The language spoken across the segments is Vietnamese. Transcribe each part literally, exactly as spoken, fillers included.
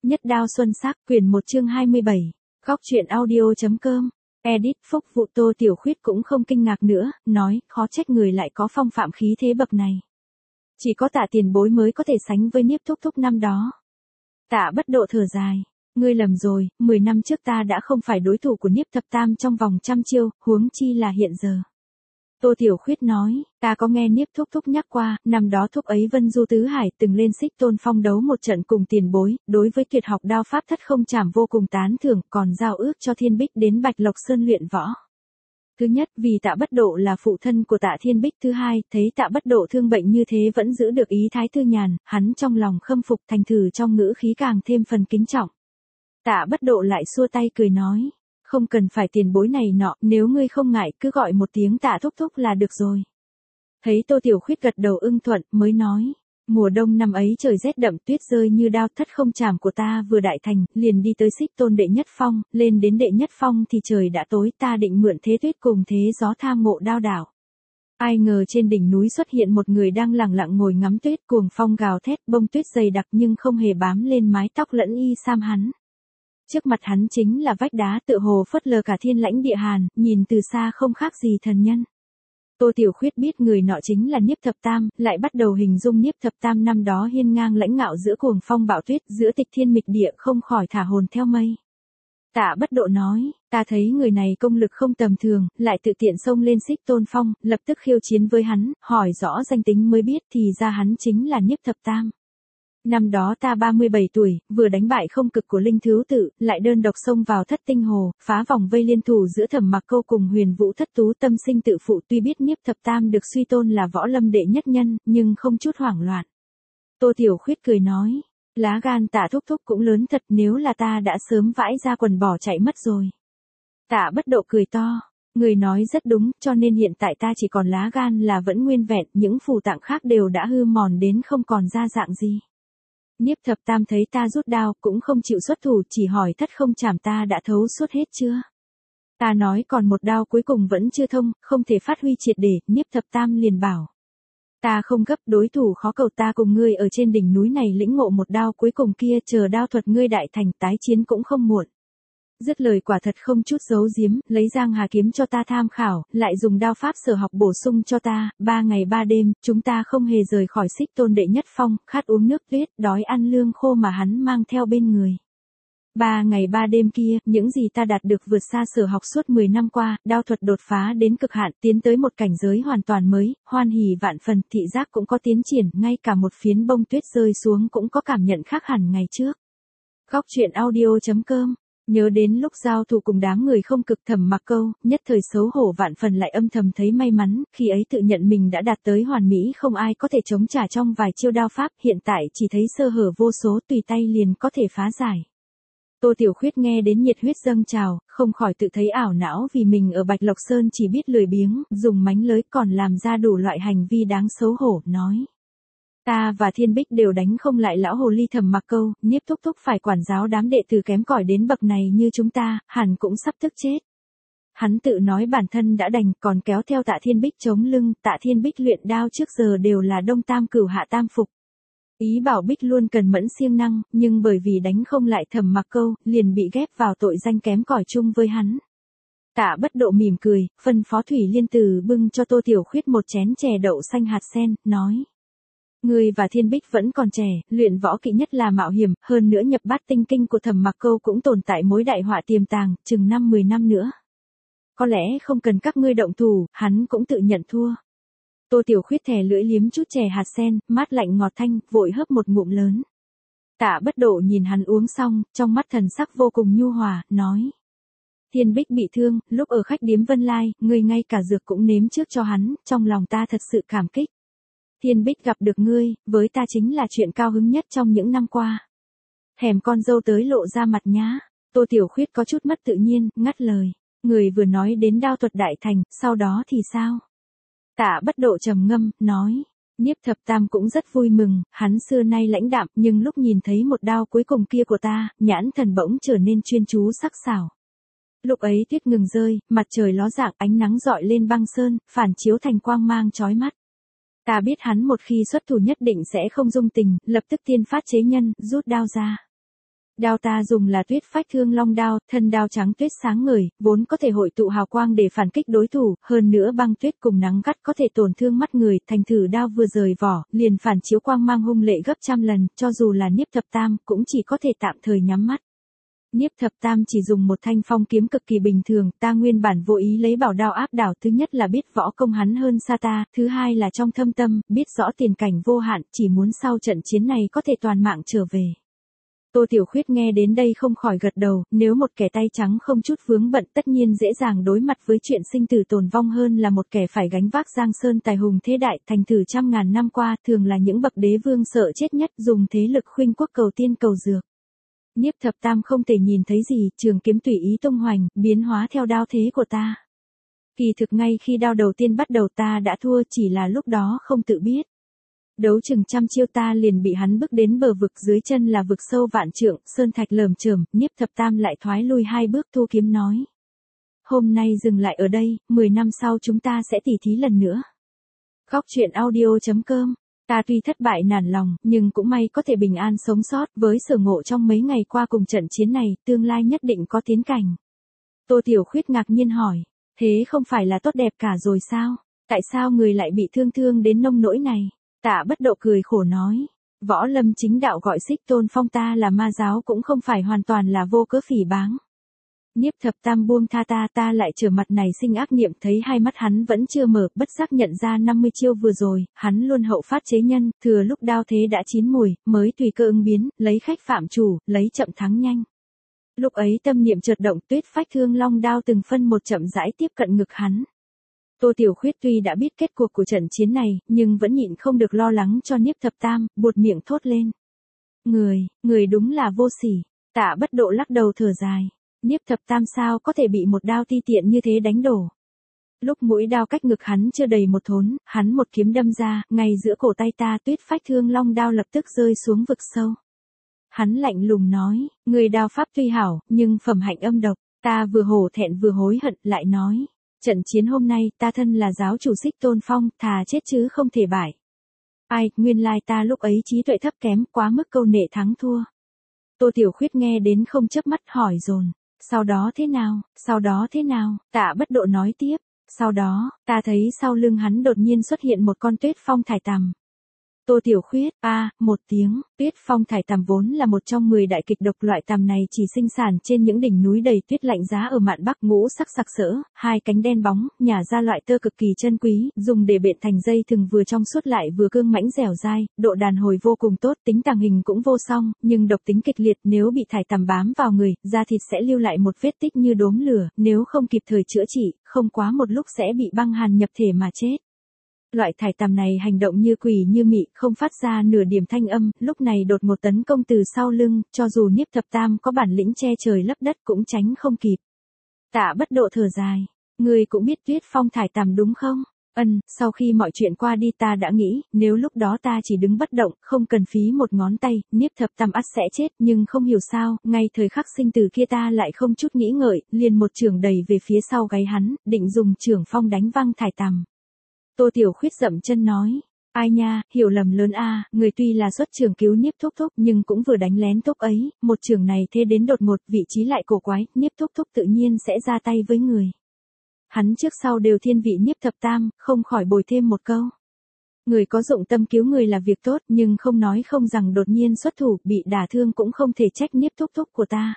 Nhất đao xuân sắc, quyển một chương hai mươi bảy. Góc truyện audio.com. Edit Phúc Vụ. Tô Tiểu Khuyết cũng không kinh ngạc nữa, nói, khó trách người lại có phong phạm khí thế bậc này. Chỉ có Tạ tiền bối mới có thể sánh với Niếp thúc thúc năm đó. Tạ Bất Độ thở dài. Ngươi lầm rồi, mười năm trước ta đã không phải đối thủ của Niếp thập tam trong vòng trăm chiêu, huống chi là hiện giờ. Tô Tiểu Khuyết nói, ta có nghe Niếp thúc thúc nhắc qua, năm đó thúc ấy Vân Du Tứ Hải từng lên Xích Tôn Phong đấu một trận cùng tiền bối, đối với tuyệt học đao pháp thất không trảm vô cùng tán thưởng, còn giao ước cho Thiên Bích đến Bạch Lộc Sơn luyện võ. Thứ nhất, vì Tạ Bất Độ là phụ thân của Tạ Thiên Bích. Thứ hai, thấy Tạ Bất Độ thương bệnh như thế vẫn giữ được ý thái thư nhàn, hắn trong lòng khâm phục, thành thử trong ngữ khí càng thêm phần kính trọng. Tạ Bất Độ lại xua tay cười nói, không cần phải tiền bối này nọ, nếu ngươi không ngại cứ gọi một tiếng Tạ thúc thúc là được rồi. Thấy Tô Tiểu Khuyết gật đầu ưng thuận, mới nói, mùa đông năm ấy trời rét đậm tuyết rơi như đao, thất không trảm của ta vừa đại thành, liền đi tới Xích Tôn đệ nhất phong, lên đến đệ nhất phong thì trời đã tối, ta định mượn thế tuyết cùng thế gió tham ngộ đao đảo. Ai ngờ trên đỉnh núi xuất hiện một người đang lặng lặng ngồi ngắm tuyết, cuồng phong gào thét, bông tuyết dày đặc nhưng không hề bám lên mái tóc lẫn y sam hắn. Trước mặt hắn chính là vách đá tựa hồ phớt lờ cả thiên lãnh địa hàn, nhìn từ xa không khác gì thần nhân. Tô Tiểu Khuyết biết người nọ chính là Niếp thập tam, lại bắt đầu hình dung Niếp thập tam năm đó hiên ngang lãnh ngạo giữa cuồng phong bão tuyết, giữa tịch thiên mịch địa, không khỏi thả hồn theo mây. Tạ Bất Độ nói, ta thấy người này công lực không tầm thường, lại tự tiện xông lên Xích Tôn Phong, lập tức khiêu chiến với hắn, hỏi rõ danh tính mới biết thì ra hắn chính là Niếp thập tam. Năm đó ta ba mươi bảy tuổi, vừa đánh bại không cực của Linh Thiếu Tự, lại đơn độc xông vào Thất Tinh Hồ, phá vòng vây liên thủ giữa Thẩm Mặc Câu cùng Huyền Vũ Thất Tú, tâm sinh tự phụ. Tuy biết Niếp thập tam được suy tôn là võ lâm đệ nhất nhân, nhưng không chút hoảng loạn. Tô Tiểu Khuyết cười nói, lá gan Tạ thúc thúc cũng lớn thật, nếu là ta đã sớm vãi ra quần bỏ chạy mất rồi. Tạ Bất Độ cười to, người nói rất đúng, cho nên hiện tại ta chỉ còn lá gan là vẫn nguyên vẹn, những phù tạng khác đều đã hư mòn đến không còn ra dạng gì. Niếp thập tam thấy ta rút đao, cũng không chịu xuất thủ, chỉ hỏi thất không trảm ta đã thấu suốt hết chưa? Ta nói còn một đao cuối cùng vẫn chưa thông, không thể phát huy triệt để. Niếp thập tam liền bảo, ta không gấp, đối thủ khó cầu, ta cùng ngươi ở trên đỉnh núi này lĩnh ngộ một đao cuối cùng kia, chờ đao thuật ngươi đại thành, tái chiến cũng không muộn. Dứt lời quả thật không chút giấu giếm, lấy Giang Hà kiếm cho ta tham khảo, lại dùng đao pháp sở học bổ sung cho ta. Ba ngày ba đêm, chúng ta không hề rời khỏi Xích Tôn đệ nhất phong, khát uống nước tuyết, đói ăn lương khô mà hắn mang theo bên người. Ba ngày ba đêm kia, những gì ta đạt được vượt xa sở học suốt mười năm qua, đao thuật đột phá đến cực hạn, tiến tới một cảnh giới hoàn toàn mới, hoan hỉ vạn phần, thị giác cũng có tiến triển, ngay cả một phiến bông tuyết rơi xuống cũng có cảm nhận khác hẳn ngày trước. Góc truyện audio.com. Nhớ đến lúc giao thủ cùng đám người không cực Thẩm Mặc Câu, nhất thời xấu hổ vạn phần, lại âm thầm thấy may mắn, khi ấy tự nhận mình đã đạt tới hoàn mỹ, không ai có thể chống trả trong vài chiêu đao pháp, hiện tại chỉ thấy sơ hở vô số, tùy tay liền có thể phá giải. Tô Tiểu Khuyết nghe đến nhiệt huyết dâng trào, không khỏi tự thấy ảo não vì mình ở Bạch Lộc Sơn chỉ biết lười biếng, dùng mánh lới còn làm ra đủ loại hành vi đáng xấu hổ, nói. Ta và Thiên Bích đều đánh không lại lão hồ ly Thẩm Mặc Câu, Niếp thúc thúc phải quản giáo đám đệ tử kém cỏi đến bậc này như chúng ta, hẳn cũng sắp tức chết. Hắn tự nói bản thân đã đành, còn kéo theo Tạ Thiên Bích chống lưng. Tạ Thiên Bích luyện đao trước giờ đều là đông tam cửu hạ tam phục. Ý bảo Bích luôn cần mẫn siêng năng, nhưng bởi vì đánh không lại Thẩm Mặc Câu, liền bị ghép vào tội danh kém cỏi chung với hắn. Tạ Bất Độ mỉm cười, phân phó Thủy Liên Tử bưng cho Tô Tiểu Khuyết một chén chè đậu xanh hạt sen, nói. Ngươi và Thiên Bích vẫn còn trẻ, luyện võ kỵ nhất là mạo hiểm, hơn nữa nhập bát tinh kinh của Thẩm Mặc Câu cũng tồn tại mối đại họa tiềm tàng, chừng năm mười năm nữa. Có lẽ không cần các ngươi động thủ, hắn cũng tự nhận thua. Tô Tiểu Khuyết thè lưỡi liếm chút chè hạt sen, mát lạnh ngọt thanh, vội hớp một ngụm lớn. Tạ Bất Độ nhìn hắn uống xong, trong mắt thần sắc vô cùng nhu hòa, nói. Thiên Bích bị thương, lúc ở khách điếm Vân Lai, ngươi ngay cả dược cũng nếm trước cho hắn, trong lòng ta thật sự cảm kích. Thiên Bích gặp được ngươi, với ta chính là chuyện cao hứng nhất trong những năm qua. Thèm con dâu tới lộ ra mặt nhá. Tô Tiểu Khuyết có chút mất tự nhiên, ngắt lời. Người vừa nói đến đao thuật đại thành, sau đó thì sao? Tạ Bất Độ trầm ngâm, nói. Niếp thập tam cũng rất vui mừng, hắn xưa nay lãnh đạm, nhưng lúc nhìn thấy một đao cuối cùng kia của ta, nhãn thần bỗng trở nên chuyên chú sắc sảo. Lúc ấy tuyết ngừng rơi, mặt trời ló dạng, ánh nắng rọi lên băng sơn, phản chiếu thành quang mang chói mắt. Ta biết hắn một khi xuất thủ nhất định sẽ không dung tình, lập tức tiên phát chế nhân, rút đao ra. Đao ta dùng là Tuyết Phách Thương Long đao, thân đao trắng tuyết sáng ngời, vốn có thể hội tụ hào quang để phản kích đối thủ, hơn nữa băng tuyết cùng nắng gắt có thể tổn thương mắt người, thành thử đao vừa rời vỏ, liền phản chiếu quang mang hung lệ gấp trăm lần, cho dù là Niếp Thập Tam, cũng chỉ có thể tạm thời nhắm mắt. Niếp Thập Tam chỉ dùng một thanh phong kiếm cực kỳ bình thường, ta nguyên bản vô ý lấy bảo đao áp đảo, thứ nhất là biết võ công hắn hơn xa ta, thứ hai là trong thâm tâm, biết rõ tiền cảnh vô hạn, chỉ muốn sau trận chiến này có thể toàn mạng trở về. Tô Tiểu Khuyết nghe đến đây không khỏi gật đầu, nếu một kẻ tay trắng không chút vướng bận tất nhiên dễ dàng đối mặt với chuyện sinh tử tồn vong hơn là một kẻ phải gánh vác giang sơn tài hùng thế đại, thành thử trăm ngàn năm qua thường là những bậc đế vương sợ chết nhất, dùng thế lực khuynh quốc cầu tiên cầu dược. Niếp Thập Tam không thể nhìn thấy gì, trường kiếm tùy ý tung hoành, biến hóa theo đao thế của ta. Kỳ thực ngay khi đao đầu tiên bắt đầu ta đã thua, chỉ là lúc đó không tự biết. Đấu chừng trăm chiêu ta liền bị hắn bước đến bờ vực, dưới chân là vực sâu vạn trượng, sơn thạch lởm chởm, Niếp Thập Tam lại thoái lui hai bước, thu kiếm nói: "Hôm nay dừng lại ở đây, mười năm sau chúng ta sẽ tỉ thí lần nữa." Góc truyện audio chấm com. Ta tuy thất bại nản lòng, nhưng cũng may có thể bình an sống sót, với sở ngộ trong mấy ngày qua cùng trận chiến này, tương lai nhất định có tiến cảnh. Tô Tiểu Khuyết ngạc nhiên hỏi: "Thế không phải là tốt đẹp cả rồi sao? Tại sao người lại bị thương thương đến nông nỗi này?" Tạ Bất Độ cười khổ nói: "Võ lâm chính đạo gọi Xích Tôn Phong ta là ma giáo cũng không phải hoàn toàn là vô cớ phỉ báng." Niếp Thập Tam buông tha ta, ta lại trở mặt này sinh ác niệm, thấy hai mắt hắn vẫn chưa mở, bất giác nhận ra năm mươi chiêu vừa rồi, hắn luôn hậu phát chế nhân, thừa lúc đao thế đã chín mùi, mới tùy cơ ứng biến, lấy khách phạm chủ, lấy chậm thắng nhanh. Lúc ấy tâm niệm chợt động, Tuyết Phách Thương Long đao từng phân một chậm rãi tiếp cận ngực hắn. Tô Tiểu Khuyết tuy đã biết kết cuộc của trận chiến này, nhưng vẫn nhịn không được lo lắng cho Niếp Thập Tam, buột miệng thốt lên: "Người, người đúng là vô sỉ." Tạ Bất Độ lắc đầu thở dài: "Niếp Thập Tam sao có thể bị một đao ti tiện như thế đánh đổ?" Lúc mũi đao cách ngực hắn chưa đầy một thốn, hắn một kiếm đâm ra, ngay giữa cổ tay ta, Tuyết Phách Thương Long đao lập tức rơi xuống vực sâu. Hắn lạnh lùng nói: "Người đao pháp tuy hảo, nhưng phẩm hạnh âm độc." Ta vừa hổ thẹn vừa hối hận, lại nói: "Trận chiến hôm nay, ta thân là giáo chủ Xích Tôn Phong, thà chết chứ không thể bại." Ai, nguyên lai ta lúc ấy trí tuệ thấp kém, quá mức câu nệ thắng thua. Tô Tiểu Khuyết nghe đến không chớp mắt hỏi dồn: "Sau đó thế nào, sau đó thế nào?" Tạ Bất Độ nói tiếp: "Sau đó, ta thấy sau lưng hắn đột nhiên xuất hiện một con Tuyết Phong thải tằm." Tô Tiểu Khuyết: "A," một tiếng, Tuyết Phong thải tằm vốn là một trong mười đại kịch độc, loại tằm này chỉ sinh sản trên những đỉnh núi đầy tuyết lạnh giá ở mạn Bắc, ngũ sắc sặc sỡ, hai cánh đen bóng, nhả ra loại tơ cực kỳ chân quý, dùng để bện thành dây thừng vừa trong suốt lại vừa cương mãnh dẻo dai, độ đàn hồi vô cùng tốt, tính tàng hình cũng vô song, nhưng độc tính kịch liệt, nếu bị thải tằm bám vào người, da thịt sẽ lưu lại một vết tích như đốm lửa, nếu không kịp thời chữa trị, không quá một lúc sẽ bị băng hàn nhập thể mà chết. Loại thải tằm này hành động như quỷ như mị, không phát ra nửa điểm thanh âm, lúc này đột ngột tấn công từ sau lưng, cho dù Niếp Thập Tam có bản lĩnh che trời lấp đất cũng tránh không kịp. Tạ Bất Độ thở dài: "Ngươi cũng biết Tuyết Phong thải tằm đúng không?" "Ân." Sau khi mọi chuyện qua đi ta đã nghĩ, nếu lúc đó ta chỉ đứng bất động, không cần phí một ngón tay, Niếp Thập Tam ắt sẽ chết, nhưng không hiểu sao, ngay thời khắc sinh tử kia ta lại không chút nghĩ ngợi, liền một chưởng đẩy về phía sau gáy hắn, định dùng chưởng phong đánh văng thải tằm. Tô Tiểu Khuyết dậm chân nói: "Ai nha, hiểu lầm lớn a, người tuy là xuất chưởng cứu Niếp Thúc Thúc nhưng cũng vừa đánh lén thúc ấy, một chưởng này thế đến đột ngột, vị trí lại cổ quái, Niếp Thúc Thúc tự nhiên sẽ ra tay với người." Hắn trước sau đều thiên vị Niếp Thập Tam, không khỏi bồi thêm một câu: "Người có dụng tâm cứu người là việc tốt, nhưng không nói không rằng đột nhiên xuất thủ, bị đả thương cũng không thể trách Niếp Thúc Thúc của ta."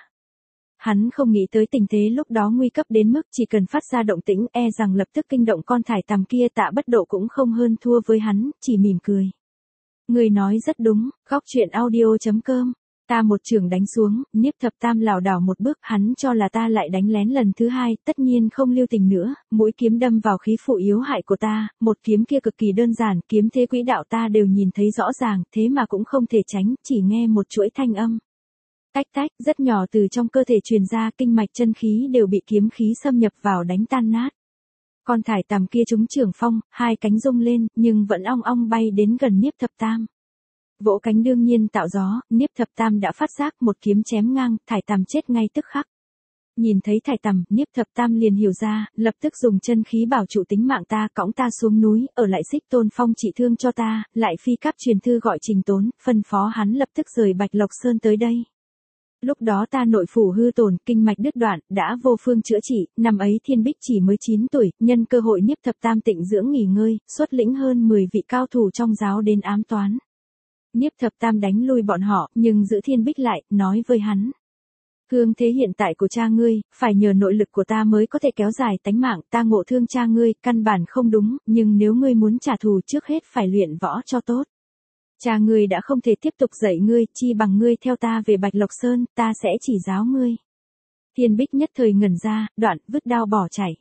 Hắn không nghĩ tới tình thế lúc đó nguy cấp đến mức chỉ cần phát ra động tĩnh e rằng lập tức kinh động con thải tằm kia. Tạ Bất Độ cũng không hơn thua với hắn, chỉ mỉm cười: "Người nói rất đúng." Góc truyện audio chấm com. Ta một chưởng đánh xuống, Niếp Thập Tam lảo đảo một bước, hắn cho là ta lại đánh lén lần thứ hai, tất nhiên không lưu tình nữa, mũi kiếm đâm vào khí phụ yếu hại của ta, một kiếm kia cực kỳ đơn giản, kiếm thế quỹ đạo ta đều nhìn thấy rõ ràng, thế mà cũng không thể tránh, chỉ nghe một chuỗi thanh âm tách tách rất nhỏ từ trong cơ thể truyền ra, kinh mạch chân khí đều bị kiếm khí xâm nhập vào đánh tan nát. Con thải tằm kia trúng chưởng phong, hai cánh rung lên, nhưng vẫn ong ong bay đến gần Niếp Thập Tam. Vỗ cánh đương nhiên tạo gió, Niếp Thập Tam đã phát giác, một kiếm chém ngang, thải tằm chết ngay tức khắc. Nhìn thấy thải tằm, Niếp Thập Tam liền hiểu ra, lập tức dùng chân khí bảo trụ tính mạng ta, cõng ta xuống núi, ở lại Xích Tôn Phong trị thương cho ta, lại phi cáp truyền thư gọi Trình Tốn, phân phó hắn lập tức rời Bạch Lộc Sơn tới đây. Lúc đó ta nội phủ hư tổn, kinh mạch đứt đoạn, đã vô phương chữa trị, năm ấy Thiên Bích chỉ mới chín tuổi, nhân cơ hội Niếp Thập Tam tịnh dưỡng nghỉ ngơi, xuất lĩnh hơn mười vị cao thủ trong giáo đến ám toán. Niếp Thập Tam đánh lui bọn họ, nhưng giữ Thiên Bích lại, nói với hắn. Thương thế hiện tại của cha ngươi, phải nhờ nội lực của ta mới có thể kéo dài tánh mạng, ta ngộ thương cha ngươi, căn bản không đúng, nhưng nếu ngươi muốn trả thù trước hết phải luyện võ cho tốt. Cha ngươi đã không thể tiếp tục dạy ngươi, chi bằng ngươi theo ta về Bạch Lộc Sơn, ta sẽ chỉ giáo ngươi. Thiên Bích nhất thời ngẩn ra, đoạn, vứt đao bỏ chạy.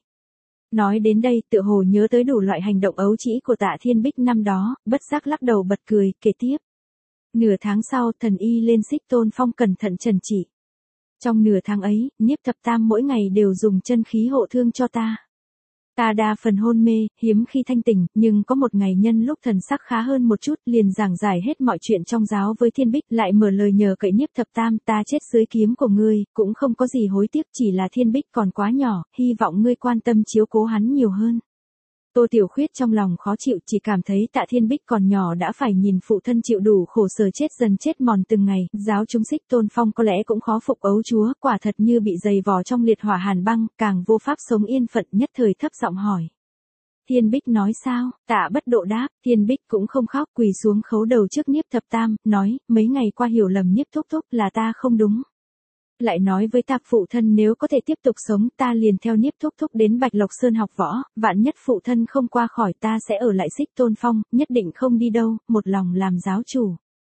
Nói đến đây, tựa hồ nhớ tới đủ loại hành động ấu trĩ của Tạ Thiên Bích năm đó, bất giác lắc đầu bật cười, kể tiếp. Nửa tháng sau, thần y lên Xích Tôn Phong cẩn thận trần trị. Trong nửa tháng ấy, Niếp Thập Tam mỗi ngày đều dùng chân khí hộ thương cho ta. Ta đa phần hôn mê, hiếm khi thanh tỉnh, nhưng có một ngày nhân lúc thần sắc khá hơn một chút, liền giảng giải hết mọi chuyện trong giáo với Thiên Bích, lại mở lời nhờ cậy Niếp Thập Tam, ta chết dưới kiếm của ngươi, cũng không có gì hối tiếc, chỉ là Thiên Bích còn quá nhỏ, hy vọng ngươi quan tâm chiếu cố hắn nhiều hơn. Tô Tiểu Khuyết trong lòng khó chịu, chỉ cảm thấy Tạ Thiên Bích còn nhỏ đã phải nhìn phụ thân chịu đủ khổ sở chết dần chết mòn từng ngày, giáo chúng Xích Tôn Phong có lẽ cũng khó phục ấu chúa, quả thật như bị dày vò trong liệt hỏa hàn băng, càng vô pháp sống yên phận, nhất thời thấp giọng hỏi. Thiên Bích nói sao? Tạ Bất Độ đáp, Thiên Bích cũng không khóc, quỳ xuống khấu đầu trước Niếp Thập Tam, nói, mấy ngày qua hiểu lầm Niếp Thúc Thúc là ta không đúng. Lại nói với ta phụ thân nếu có thể tiếp tục sống ta liền theo Niếp Thúc Thúc đến Bạch Lộc Sơn học võ, vạn nhất phụ thân không qua khỏi ta sẽ ở lại Xích Tôn Phong, nhất định không đi đâu, một lòng làm giáo chủ.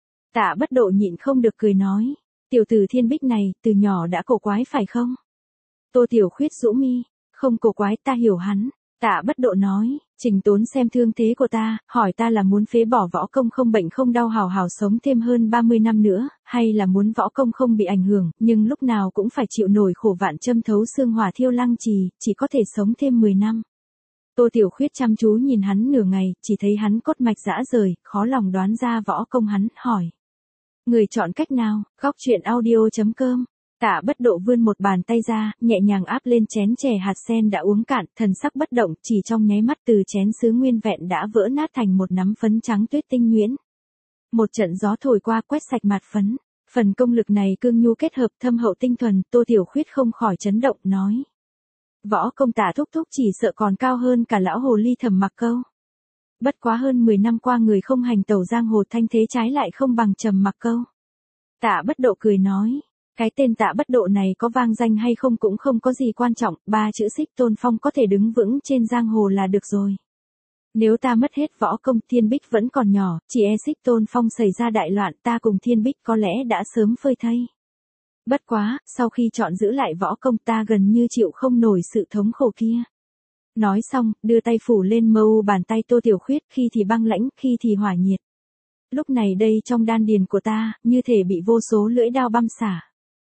Tạ Bất Độ nhịn không được cười nói, tiểu tử Thiên Bích này, từ nhỏ đã cổ quái phải không? Tô Tiểu Khuyết rũ mi, không cổ quái ta hiểu hắn. Tạ Bất Độ nói, Trình Tốn xem thương thế của ta, hỏi ta là muốn phế bỏ võ công không bệnh không đau hào hào sống thêm hơn ba mươi năm nữa, hay là muốn võ công không bị ảnh hưởng, nhưng lúc nào cũng phải chịu nổi khổ vạn châm thấu xương hỏa thiêu lăng trì, chỉ có thể sống thêm mười năm. Tô Tiểu Khuyết chăm chú nhìn hắn nửa ngày, chỉ thấy hắn cốt mạch rã rời, khó lòng đoán ra võ công hắn, hỏi. Người chọn cách nào? Góc truyện audio chấm com. Tạ Bất Độ vươn một bàn tay ra, nhẹ nhàng áp lên chén chè hạt sen đã uống cạn, thần sắc bất động, chỉ trong nháy mắt từ chén sứ nguyên vẹn đã vỡ nát thành một nắm phấn trắng tuyết tinh nhuyễn. Một trận gió thổi qua quét sạch mặt phấn, phần công lực này cương nhu kết hợp thâm hậu tinh thuần, Tô Tiểu Khuyết không khỏi chấn động, nói. Võ công Tạ Thúc Thúc chỉ sợ còn cao hơn cả lão hồ ly Thẩm Mặc Câu. Bất quá hơn mười năm qua người không hành tẩu giang hồ thanh thế trái lại không bằng Trầm Mặc Câu. Tạ Bất Độ cười nói. Cái tên Tạ Bất Độ này có vang danh hay không cũng không có gì quan trọng, ba chữ Xích Tôn Phong có thể đứng vững trên giang hồ là được rồi. Nếu ta mất hết võ công, Thiên Bích vẫn còn nhỏ, chỉ e Xích Tôn Phong xảy ra đại loạn, ta cùng Thiên Bích có lẽ đã sớm phơi thây. Bất quá, sau khi chọn giữ lại võ công ta gần như chịu không nổi sự thống khổ kia. Nói xong, đưa tay phủ lên mờ u bàn tay Tô Tiểu Khuyết, khi thì băng lãnh, khi thì hỏa nhiệt. Lúc này đây trong đan điền của ta, như thể bị vô số lưỡi đao băm xả.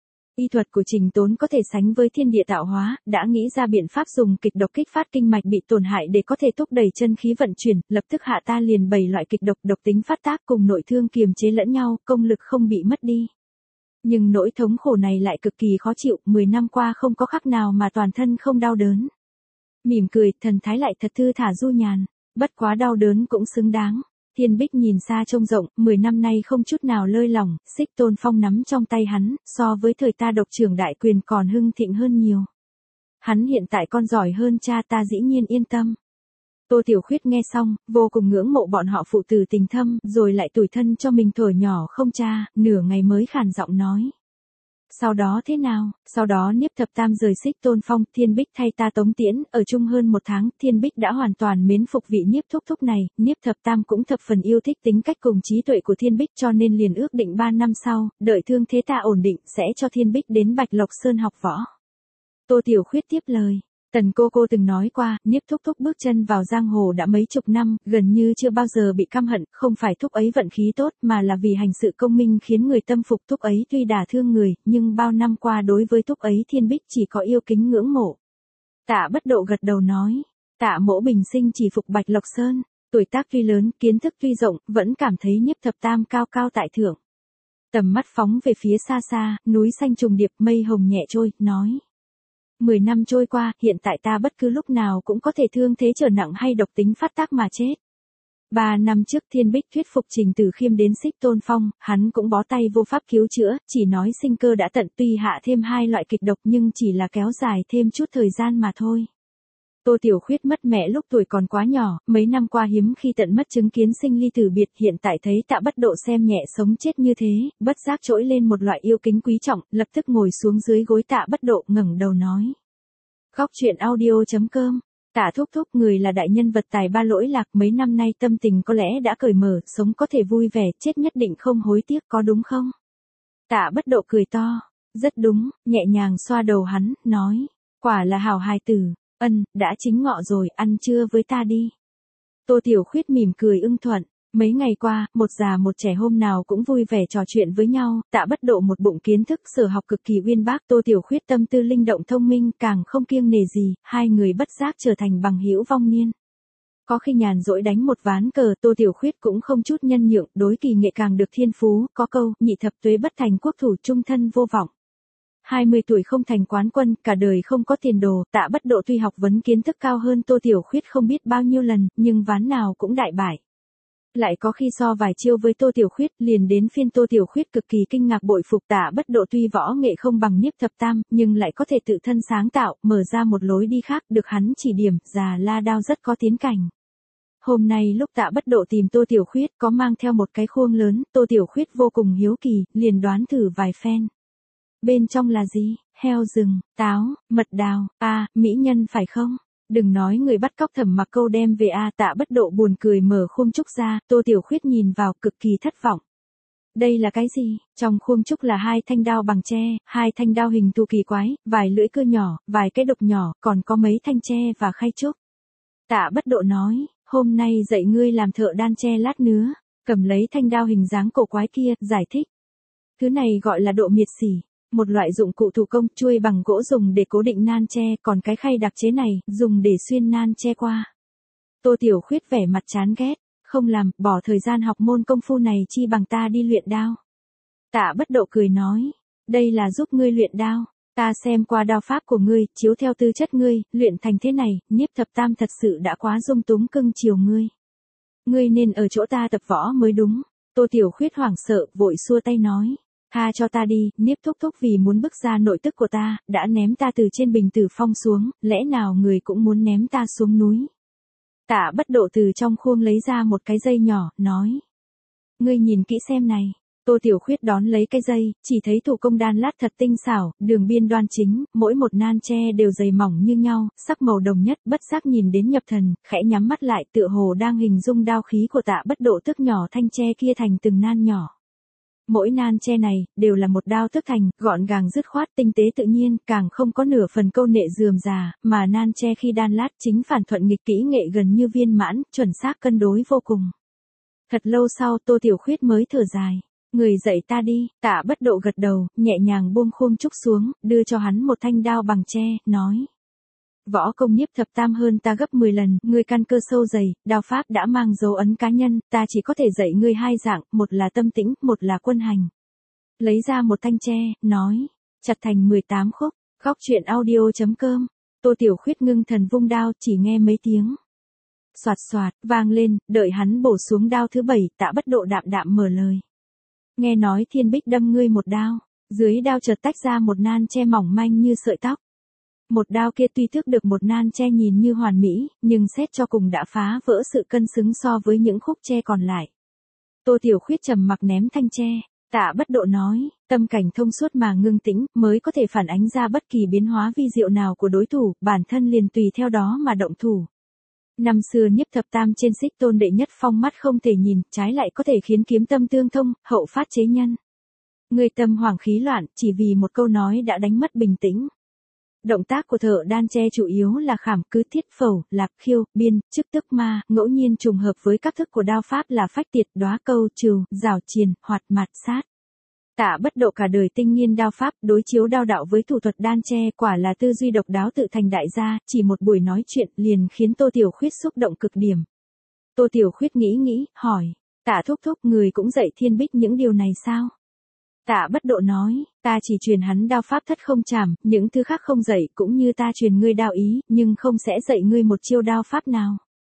Y thuật của Trình Tốn có thể sánh với thiên địa tạo hóa, đã nghĩ ra biện pháp dùng kịch độc kích phát kinh mạch bị tổn hại để có thể thúc đẩy chân khí vận chuyển, lập tức hạ ta liền bảy loại kịch độc, độc tính phát tác cùng nội thương kiềm chế lẫn nhau, công lực không bị mất đi. Nhưng nỗi thống khổ này lại cực kỳ khó chịu, mười năm qua không có khắc nào mà toàn thân không đau đớn. Mỉm cười, thần thái lại thật thư thả du nhàn, bất quá đau đớn cũng xứng đáng. Thiên Bích nhìn xa trông rộng, mười năm nay không chút nào lơi lỏng, Xích Tôn Phong nắm trong tay hắn, so với thời ta độc trưởng đại quyền còn hưng thịnh hơn nhiều. Hắn hiện tại còn giỏi hơn cha ta dĩ nhiên yên tâm. Tô Tiểu Khuyết nghe xong, vô cùng ngưỡng mộ bọn họ phụ tử tình thâm, rồi lại tủi thân cho mình thuở nhỏ không cha, nửa ngày mới khàn giọng nói. Sau đó thế nào? Sau đó Niếp Thập Tam rời Xích Tôn Phong, Thiên Bích thay ta tống tiễn, ở chung hơn một tháng, Thiên Bích đã hoàn toàn mến phục vị Niếp Thúc Thúc này, Niếp Thập Tam cũng thập phần yêu thích tính cách cùng trí tuệ của Thiên Bích cho nên liền ước định ba năm sau, đợi thương thế ta ổn định, sẽ cho Thiên Bích đến Bạch Lộc Sơn học võ. Tô Tiểu Khuyết tiếp lời. Tần cô cô từng nói qua, Niếp Thúc Thúc bước chân vào giang hồ đã mấy chục năm, gần như chưa bao giờ bị căm hận, không phải Thúc ấy vận khí tốt mà là vì hành sự công minh khiến người tâm phục. Thúc ấy tuy đả thương người, nhưng bao năm qua đối với Thúc ấy Thiên Bích chỉ có yêu kính ngưỡng mộ. Tạ Bất Độ gật đầu nói, Tạ mỗ bình sinh chỉ phục Bạch Lộc Sơn, tuổi tác tuy lớn, kiến thức tuy rộng, vẫn cảm thấy Niếp Thập Tam cao cao tại thượng. Tầm mắt phóng về phía xa xa, núi xanh trùng điệp, mây hồng nhẹ trôi, nói. Mười năm trôi qua, hiện tại ta bất cứ lúc nào cũng có thể thương thế trở nặng hay độc tính phát tác mà chết. Ba năm trước Thiên Bích thuyết phục Trình Tử Khiêm đến Xích Tôn Phong, hắn cũng bó tay vô pháp cứu chữa, chỉ nói sinh cơ đã tận, tuy hạ thêm hai loại kịch độc nhưng chỉ là kéo dài thêm chút thời gian mà thôi. Tô Tiểu Khuyết mất mẹ lúc tuổi còn quá nhỏ, mấy năm qua hiếm khi tận mắt chứng kiến sinh ly tử biệt, hiện tại thấy Tạ Bất Độ xem nhẹ sống chết như thế, bất giác trỗi lên một loại yêu kính quý trọng, lập tức ngồi xuống dưới gối Tạ Bất Độ ngẩng đầu nói. Góc truyện audio chấm com. Tạ thúc thúc, người là đại nhân vật tài ba lỗi lạc, mấy năm nay tâm tình có lẽ đã cởi mở, sống có thể vui vẻ, chết nhất định không hối tiếc, có đúng không? Tạ Bất Độ cười to. Rất đúng, nhẹ nhàng xoa đầu hắn, nói. Quả là hảo hài tử. Ân, đã chính ngọ rồi, ăn trưa với ta đi. Tô Tiểu Khuyết mỉm cười ưng thuận. Mấy ngày qua, một già một trẻ hôm nào cũng vui vẻ trò chuyện với nhau, Tạ Bất Độ một bụng kiến thức sở học cực kỳ uyên bác, Tô Tiểu Khuyết tâm tư linh động thông minh, càng không kiêng nể gì, hai người bất giác trở thành bằng hữu vong niên. Có khi nhàn rỗi đánh một ván cờ, Tô Tiểu Khuyết cũng không chút nhân nhượng, đối kỳ nghệ càng được thiên phú, có câu, nhị thập tuế bất thành quốc thủ, trung thân vô vọng. hai mươi tuổi không thành quán quân, cả đời không có tiền đồ, Tạ Bất Độ tuy học vấn kiến thức cao hơn Tô Tiểu Khuyết không biết bao nhiêu lần, nhưng ván nào cũng đại bại. Lại có khi so vài chiêu với Tô Tiểu Khuyết, liền đến phiên Tô Tiểu Khuyết cực kỳ kinh ngạc bội phục Tạ Bất Độ tuy võ nghệ không bằng Nhiếp Thập Tam, nhưng lại có thể tự thân sáng tạo, mở ra một lối đi khác, được hắn chỉ điểm, già La Đao rất có tiến cảnh. Hôm nay lúc Tạ Bất Độ tìm Tô Tiểu Khuyết có mang theo một cái khuôn lớn, Tô Tiểu Khuyết vô cùng hiếu kỳ, liền đoán thử vài phen. Bên trong là gì? Heo rừng, táo, mật đào, à, mỹ nhân phải không? Đừng nói người bắt cóc Thẩm Mặc Câu đem về a. Tạ Bất Độ buồn cười mở khuôn trúc ra, Tô Tiểu Khuyết nhìn vào cực kỳ thất vọng. Đây là cái gì? Trong khuôn trúc là hai thanh đao bằng tre, hai thanh đao hình thù kỳ quái, vài lưỡi cưa nhỏ, vài cái độc nhỏ, còn có mấy thanh tre và khay trúc. Tạ Bất Độ nói, hôm nay dạy ngươi làm thợ đan tre lát nứa, cầm lấy thanh đao hình dáng cổ quái kia, giải thích. Thứ này gọi là độ miệt xỉ. Một loại dụng cụ thủ công, chuôi bằng gỗ dùng để cố định nan tre, còn cái khay đặc chế này, dùng để xuyên nan tre qua. Tô Tiểu Khuyết vẻ mặt chán ghét, không làm, bỏ thời gian học môn công phu này chi bằng ta đi luyện đao. Tạ Bất Độ cười nói, đây là giúp ngươi luyện đao, ta xem qua đao pháp của ngươi, chiếu theo tư chất ngươi, luyện thành thế này, Nhiếp Thập Tam thật sự đã quá dung túng cưng chiều ngươi. Ngươi nên ở chỗ ta tập võ mới đúng. Tô Tiểu Khuyết hoảng sợ, vội xua tay nói. Tha cho ta đi, Niếp thúc thúc vì muốn bức ra nội tức của ta, đã ném ta từ trên bình tử phong xuống, lẽ nào người cũng muốn ném ta xuống núi. Tạ Bất Độ từ trong khuôn lấy ra một cái dây nhỏ, nói. Ngươi nhìn kỹ xem này. Tô Tiểu Khuyết đón lấy cái dây, chỉ thấy thủ công đan lát thật tinh xảo, đường biên đoan chính, mỗi một nan tre đều dày mỏng như nhau, sắc màu đồng nhất, bất giác nhìn đến nhập thần, khẽ nhắm mắt lại tựa hồ đang hình dung đao khí của Tạ Bất Độ tức nhỏ thanh tre kia thành từng nan nhỏ. Mỗi nan tre này, đều là một đao tức thành, gọn gàng dứt khoát, tinh tế tự nhiên, càng không có nửa phần câu nệ rườm rà, mà nan tre khi đan lát chính phản thuận nghịch kỹ nghệ gần như viên mãn, chuẩn xác cân đối vô cùng. Thật lâu sau Tô Tiểu Khuyết mới thở dài. Người dạy ta đi. Tạ Bất Độ gật đầu, nhẹ nhàng buông khuôn trúc xuống, đưa cho hắn một thanh đao bằng tre, nói. Võ công Nhiếp Thập Tam hơn ta gấp mười lần, ngươi căn cơ sâu dày, đao pháp đã mang dấu ấn cá nhân, ta chỉ có thể dạy ngươi hai dạng, một là tâm tĩnh, một là quân hành. Lấy ra một thanh tre, nói, chặt thành mười tám khúc, góc truyện audio chấm com. Tô Tiểu Khuyết ngưng thần vung đao, chỉ nghe mấy tiếng. Soạt soạt, vang lên, đợi hắn bổ xuống đao thứ bảy, Tạ Bất Độ đạm đạm mở lời. Nghe nói Thiên Bích đâm ngươi một đao, dưới đao chợt tách ra một nan tre mỏng manh như sợi tóc. Một đao kia tuy thức được một nan tre nhìn như hoàn mỹ, nhưng xét cho cùng đã phá vỡ sự cân xứng so với những khúc tre còn lại. Tô Tiểu Khuyết trầm mặc ném thanh tre, Tạ Bất Độ nói, tâm cảnh thông suốt mà ngưng tĩnh, mới có thể phản ánh ra bất kỳ biến hóa vi diệu nào của đối thủ, bản thân liền tùy theo đó mà động thủ. Năm xưa Nhiếp Thập Tam trên Xích Tôn đệ nhất phong mắt không thể nhìn, trái lại có thể khiến kiếm tâm tương thông, hậu phát chế nhân. Người tâm hoảng khí loạn, chỉ vì một câu nói đã đánh mất bình tĩnh. Động tác của thợ đan tre chủ yếu là khảm cứ thiết phẩu, lạc khiêu, biên, chức tức ma, ngẫu nhiên trùng hợp với các thức của đao pháp là phách tiệt, đóa câu, trừu, rào triền, hoạt mạt sát. Tạ Bất Độ cả đời tinh nghiên đao pháp, đối chiếu đao đạo với thủ thuật đan tre, quả là tư duy độc đáo tự thành đại gia, chỉ một buổi nói chuyện liền khiến Tô Tiểu Khuyết xúc động cực điểm. Tô Tiểu Khuyết nghĩ nghĩ, hỏi, Tạ thúc thúc người cũng dạy Thiên Bích những điều này sao? Tạ Bất Độ nói, ta chỉ truyền hắn đao pháp thất không chảm, những thứ khác không dạy, cũng như ta truyền ngươi đao ý, nhưng không sẽ dạy ngươi một chiêu đao pháp nào.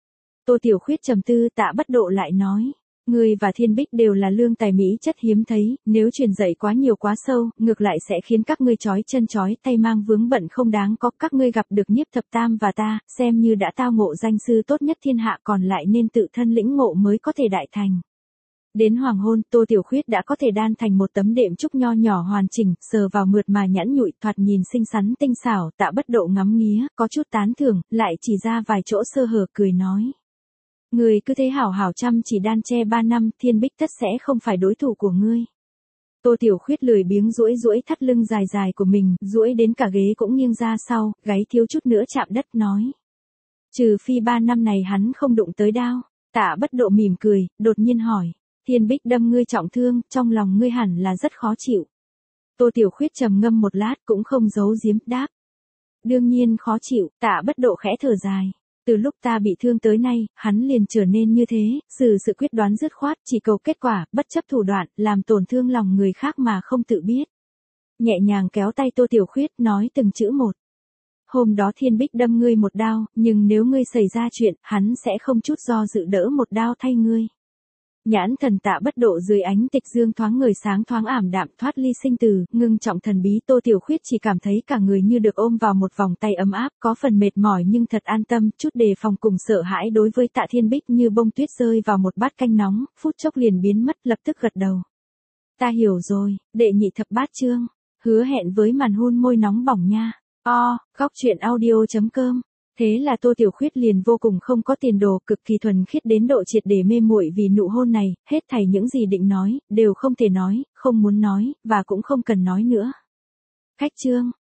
Tô Tiểu Khuyết trầm tư, Tạ Bất Độ lại nói. Ngươi và Thiên Bích đều là lương tài mỹ chất hiếm thấy, nếu truyền dạy quá nhiều quá sâu, ngược lại sẽ khiến các ngươi chói chân chói tay mang vướng bận không đáng có. Các ngươi gặp được Nhiếp Thập Tam và ta, xem như đã tao ngộ danh sư tốt nhất thiên hạ, còn lại nên tự thân lĩnh ngộ mới có thể đại thành. Đến hoàng hôn, Tô Tiểu Khuyết đã có thể đan thành một tấm đệm trúc nho nhỏ hoàn chỉnh, sờ vào mượt mà nhẵn nhụi, thoạt nhìn xinh xắn tinh xảo. Tạ Bất Độ ngắm nghía, có chút tán thưởng, lại chỉ ra vài chỗ sơ hở, cười nói. Ngươi cứ thế hảo hảo chăm chỉ đan che ba năm, Thiên Bích tất sẽ không phải đối thủ của ngươi. Tô Tiểu Khuyết lười biếng duỗi duỗi thắt lưng dài dài của mình, duỗi đến cả ghế cũng nghiêng ra sau, gáy thiếu chút nữa chạm đất nói. Trừ phi ba năm này hắn không đụng tới đao. Tạ Bất Độ mỉm cười, đột nhiên hỏi. Thiên Bích đâm ngươi trọng thương, trong lòng ngươi hẳn là rất khó chịu. Tô Tiểu Khuyết trầm ngâm một lát cũng không giấu giếm đáp. Đương nhiên khó chịu. Tạ Bất Độ khẽ thở dài. Từ lúc ta bị thương tới nay, hắn liền trở nên như thế, xử sự quyết đoán dứt khoát, chỉ cầu kết quả, bất chấp thủ đoạn, làm tổn thương lòng người khác mà không tự biết. Nhẹ nhàng kéo tay Tô Tiểu Khuyết, nói từng chữ một. Hôm đó Thiên Bích đâm ngươi một đao, nhưng nếu ngươi xảy ra chuyện, hắn sẽ không chút do dự đỡ một đao thay ngươi. Nhãn thần Tạ Bất Độ dưới ánh tịch dương thoáng ngời sáng thoáng ảm đạm, thoát ly sinh tử, ngưng trọng thần bí. Tô Tiểu Khuyết chỉ cảm thấy cả người như được ôm vào một vòng tay ấm áp, có phần mệt mỏi nhưng thật an tâm, chút đề phòng cùng sợ hãi đối với Tạ Thiên Bích như bông tuyết rơi vào một bát canh nóng, phút chốc liền biến mất, lập tức gật đầu. Ta hiểu rồi. Đệ nhị thập bát chương, hứa hẹn với màn hôn môi nóng bỏng nha. O, góc truyện audio chấm com. Thế là Tô Tiểu Khuyết liền vô cùng không có tiền đồ, cực kỳ thuần khiết đến độ triệt để mê muội vì nụ hôn này, hết thảy những gì định nói, đều không thể nói, không muốn nói, và cũng không cần nói nữa. Khách chương.